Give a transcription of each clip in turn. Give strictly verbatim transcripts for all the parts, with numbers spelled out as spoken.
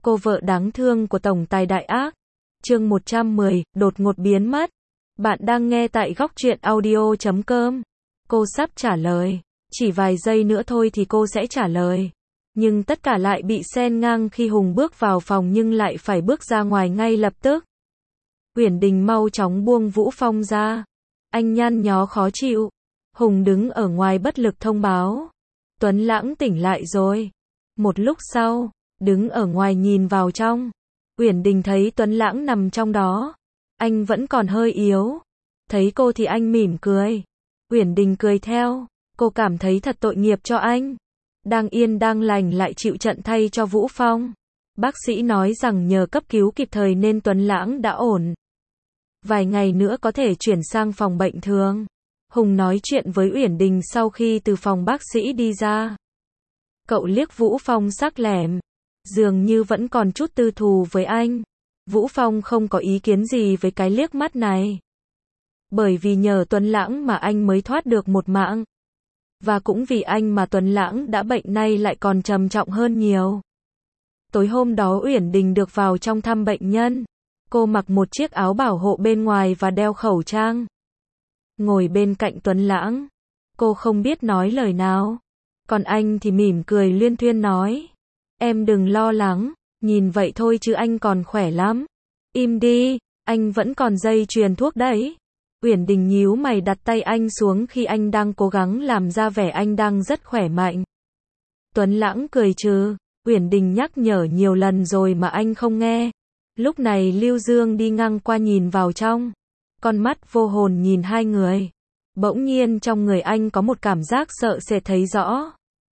cô vợ đáng thương của tổng tài đại ác. Chương một trăm mười, đột ngột biến mất. Bạn đang nghe tại góc truyện audio chấm com. Cô sắp trả lời. Chỉ vài giây nữa thôi thì cô sẽ trả lời. Nhưng tất cả lại bị xen ngang khi Hùng bước vào phòng nhưng lại phải bước ra ngoài ngay lập tức. Uyển Đình mau chóng buông Vũ Phong ra. Anh nhăn nhó khó chịu. Hùng đứng ở ngoài bất lực thông báo. Tuấn Lãng tỉnh lại rồi. Một lúc sau, đứng ở ngoài nhìn vào trong. Uyển Đình thấy Tuấn Lãng nằm trong đó. Anh vẫn còn hơi yếu. Thấy cô thì anh mỉm cười. Uyển Đình cười theo. Cô cảm thấy thật tội nghiệp cho anh. Đang yên đang lành lại chịu trận thay cho Vũ Phong. Bác sĩ nói rằng nhờ cấp cứu kịp thời nên Tuấn Lãng đã ổn. Vài ngày nữa có thể chuyển sang phòng bệnh thường. Hùng nói chuyện với Uyển Đình sau khi từ phòng bác sĩ đi ra. Cậu liếc Vũ Phong sắc lẻm. Dường như vẫn còn chút tư thù với anh. Vũ Phong không có ý kiến gì với cái liếc mắt này. Bởi vì nhờ Tuấn Lãng mà anh mới thoát được một mạng. Và cũng vì anh mà Tuấn Lãng đã bệnh nay lại còn trầm trọng hơn nhiều. Tối hôm đó Uyển Đình được vào trong thăm bệnh nhân. Cô mặc một chiếc áo bảo hộ bên ngoài và đeo khẩu trang. Ngồi bên cạnh Tuấn Lãng. Cô không biết nói lời nào. Còn anh thì mỉm cười luyên thuyên nói. Em đừng lo lắng, nhìn vậy thôi chứ anh còn khỏe lắm. Im đi, anh vẫn còn dây chuyền thuốc đấy. Uyển Đình nhíu mày đặt tay anh xuống khi anh đang cố gắng làm ra vẻ anh đang rất khỏe mạnh. Tuấn Lãng cười trừ. Uyển Đình nhắc nhở nhiều lần rồi mà anh không nghe. Lúc này Lưu Dương đi ngang qua nhìn vào trong. Con mắt vô hồn nhìn hai người. Bỗng nhiên trong người anh có một cảm giác sợ sệt thấy rõ.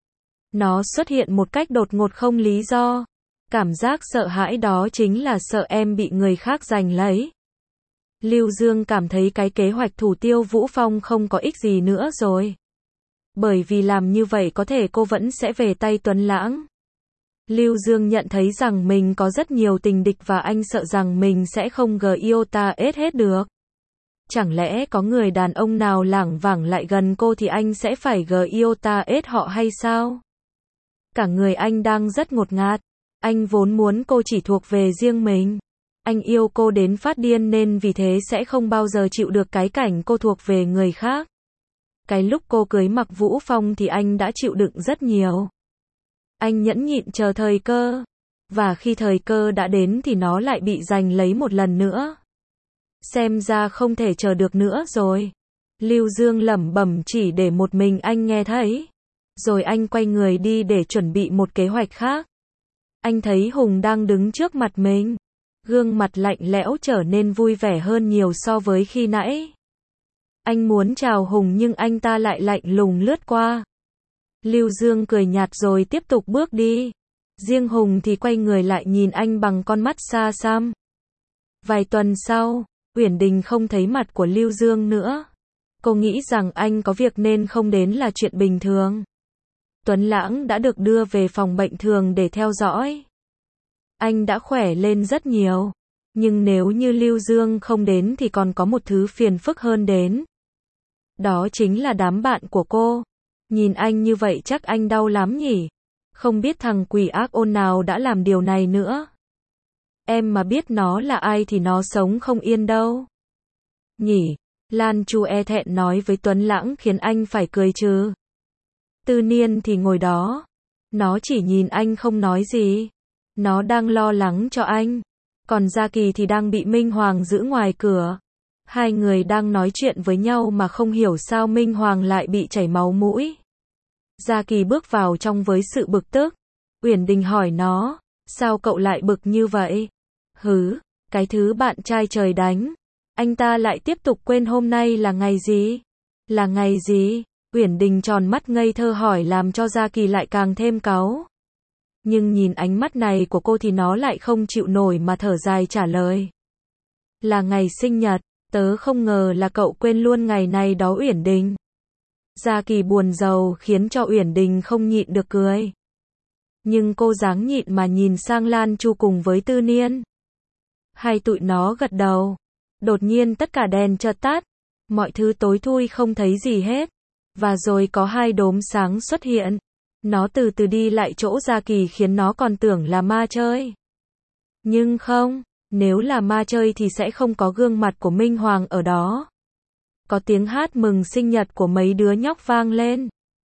Nó xuất hiện một cách đột ngột không lý do. Cảm giác sợ hãi đó chính là sợ em bị người khác giành lấy. Lưu Dương cảm thấy cái kế hoạch thủ tiêu Vũ Phong không có ích gì nữa rồi. Bởi vì làm như vậy có thể cô vẫn sẽ về tay Tuấn Lãng. Lưu Dương nhận thấy rằng mình có rất nhiều tình địch và anh sợ rằng mình sẽ không giota hết được. Chẳng lẽ có người đàn ông nào lảng vảng lại gần cô thì anh sẽ phải giota họ hay sao? Cả người anh đang rất ngột ngạt. Anh vốn muốn cô chỉ thuộc về riêng mình. Anh yêu cô đến phát điên nên vì thế sẽ không bao giờ chịu được cái cảnh cô thuộc về người khác. Cái lúc cô cưới mặc Vũ Phong thì anh đã chịu đựng rất nhiều. Anh nhẫn nhịn chờ thời cơ. Và khi thời cơ đã đến thì nó lại bị giành lấy một lần nữa. Xem ra không thể chờ được nữa rồi. Lưu Dương lẩm bẩm chỉ để một mình anh nghe thấy. Rồi anh quay người đi để chuẩn bị một kế hoạch khác. Anh thấy Hùng đang đứng trước mặt mình. Gương mặt lạnh lẽo trở nên vui vẻ hơn nhiều so với khi nãy. Anh muốn chào Hùng nhưng anh ta lại lạnh lùng lướt qua. Lưu Dương cười nhạt rồi tiếp tục bước đi. Riêng Hùng thì quay người lại nhìn anh bằng con mắt xa xăm. Vài tuần sau, Uyển Đình không thấy mặt của Lưu Dương nữa. Cô nghĩ rằng anh có việc nên không đến là chuyện bình thường. Tuấn Lãng đã được đưa về phòng bệnh thường để theo dõi. Anh đã khỏe lên rất nhiều. Nhưng nếu như Lưu Dương không đến thì còn có một thứ phiền phức hơn đến. Đó chính là đám bạn của cô. Nhìn anh như vậy chắc anh đau lắm nhỉ. Không biết thằng quỷ ác ôn nào đã làm điều này nữa. Em mà biết nó là ai thì nó sống không yên đâu. Nhỉ, Lan Chu e thẹn nói với Tuấn Lãng khiến anh phải cười trừ. Tư Niên thì ngồi đó. Nó chỉ nhìn anh không nói gì. Nó đang lo lắng cho anh. Còn Gia Kỳ thì đang bị Minh Hoàng giữ ngoài cửa. Hai người đang nói chuyện với nhau mà không hiểu sao Minh Hoàng lại bị chảy máu mũi. Gia Kỳ bước vào trong với sự bực tức. Uyển Đình hỏi nó, sao cậu lại bực như vậy? Hứ, cái thứ bạn trai trời đánh. Anh ta lại tiếp tục quên hôm nay là ngày gì? Là ngày gì? Uyển Đình tròn mắt ngây thơ hỏi làm cho Gia Kỳ lại càng thêm cáu. Nhưng nhìn ánh mắt này của cô thì nó lại không chịu nổi mà thở dài trả lời. Là ngày sinh nhật, tớ không ngờ là cậu quên luôn ngày này đó Uyển Đình. Gia Kỳ buồn rầu khiến cho Uyển Đình không nhịn được cười. Nhưng cô dáng nhịn mà nhìn sang Lan Chu cùng với Tư Niên. Hai tụi nó gật đầu. Đột nhiên tất cả đèn chợt tắt. Mọi thứ tối thui không thấy gì hết. Và rồi có hai đốm sáng xuất hiện. Nó từ từ đi lại chỗ Gia Kỳ khiến nó còn tưởng là ma chơi. Nhưng không, nếu là ma chơi thì sẽ không có gương mặt của Minh Hoàng ở đó. Có tiếng hát mừng sinh nhật của mấy đứa nhóc vang lên.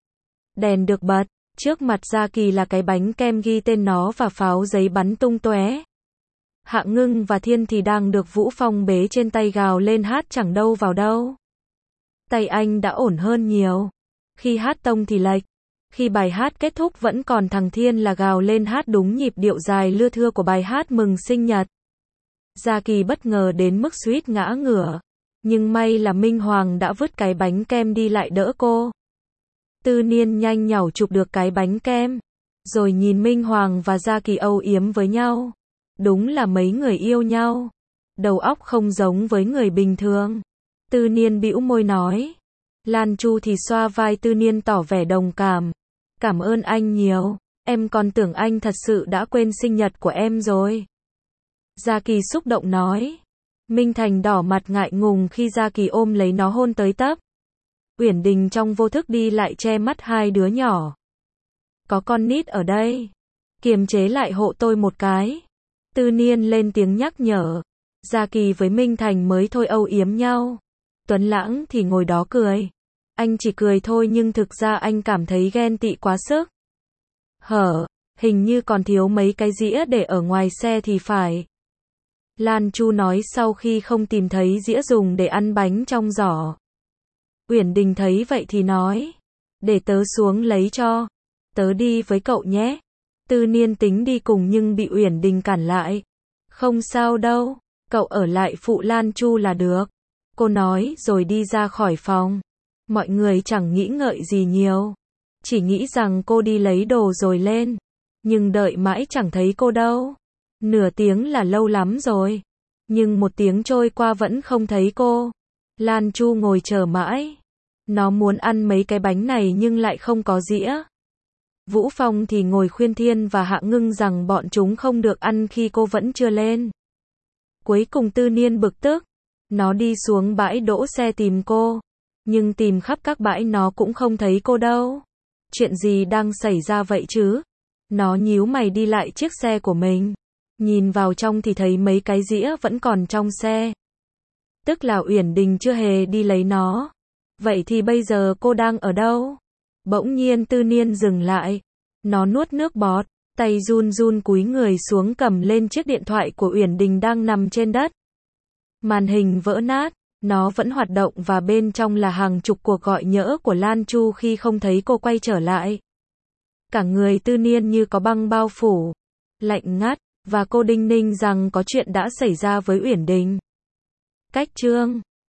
Đèn được bật, trước mặt Gia Kỳ là cái bánh kem ghi tên nó và pháo giấy bắn tung tóe. Hạ Ngưng và Thiên thì đang được Vũ Phong bế trên tay gào lên hát chẳng đâu vào đâu. Tay anh đã ổn hơn nhiều. Khi hát tông thì lệch. Khi bài hát kết thúc vẫn còn thằng Thiên là gào lên hát đúng nhịp điệu dài lưa thưa của bài hát mừng sinh nhật. Gia Kỳ bất ngờ đến mức suýt ngã ngửa. Nhưng may là Minh Hoàng đã vứt cái bánh kem đi lại đỡ cô. Tư Niên nhanh nhảu chụp được cái bánh kem. Rồi nhìn Minh Hoàng và Gia Kỳ âu yếm với nhau. Đúng là mấy người yêu nhau. Đầu óc không giống với người bình thường. Tư Niên bĩu môi nói. Lan Chu thì xoa vai Tư Niên tỏ vẻ đồng cảm. Cảm ơn anh nhiều. Em còn tưởng anh thật sự đã quên sinh nhật của em rồi. Gia Kỳ xúc động nói. Minh Thành đỏ mặt ngại ngùng khi Gia Kỳ ôm lấy nó hôn tới tấp. Uyển Đình trong vô thức đi lại che mắt hai đứa nhỏ. Có con nít ở đây. Kiềm chế lại hộ tôi một cái. Tư Niên lên tiếng nhắc nhở. Gia Kỳ với Minh Thành mới thôi âu yếm nhau. Tuấn Lãng thì ngồi đó cười. Anh chỉ cười thôi nhưng thực ra anh cảm thấy ghen tị quá sức. Hở, hình như còn thiếu mấy cái dĩa để ở ngoài xe thì phải. Lan Chu nói sau khi không tìm thấy dĩa dùng để ăn bánh trong giỏ. Uyển Đình thấy vậy thì nói. Để tớ xuống lấy cho. Tớ đi với cậu nhé. Tư Niên tính đi cùng nhưng bị Uyển Đình cản lại. Không sao đâu, cậu ở lại phụ Lan Chu là được. Cô nói rồi đi ra khỏi phòng. Mọi người chẳng nghĩ ngợi gì nhiều. Chỉ nghĩ rằng cô đi lấy đồ rồi lên. Nhưng đợi mãi chẳng thấy cô đâu. Nửa tiếng là lâu lắm rồi. Nhưng một tiếng trôi qua vẫn không thấy cô. Lan Chu ngồi chờ mãi. Nó muốn ăn mấy cái bánh này nhưng lại không có dĩa. Vũ Phong thì ngồi khuyên Thiên và Hạ Ngưng rằng bọn chúng không được ăn khi cô vẫn chưa lên. Cuối cùng Tư Niên bực tức. Nó đi xuống bãi đỗ xe tìm cô. Nhưng tìm khắp các bãi nó cũng không thấy cô đâu. Chuyện gì đang xảy ra vậy chứ? Nó nhíu mày đi lại chiếc xe của mình. Nhìn vào trong thì thấy mấy cái dĩa vẫn còn trong xe. Tức là Uyển Đình chưa hề đi lấy nó. Vậy thì bây giờ cô đang ở đâu? Bỗng nhiên Tư Niên dừng lại. Nó nuốt nước bọt, tay run run cúi người xuống cầm lên chiếc điện thoại của Uyển Đình đang nằm trên đất. Màn hình vỡ nát, nó vẫn hoạt động và bên trong là hàng chục cuộc gọi nhỡ của Lan Chu khi không thấy cô quay trở lại. Cả người Tư Niên như có băng bao phủ, lạnh ngắt, và cô đinh ninh rằng có chuyện đã xảy ra với Uyển Đình. Cách chương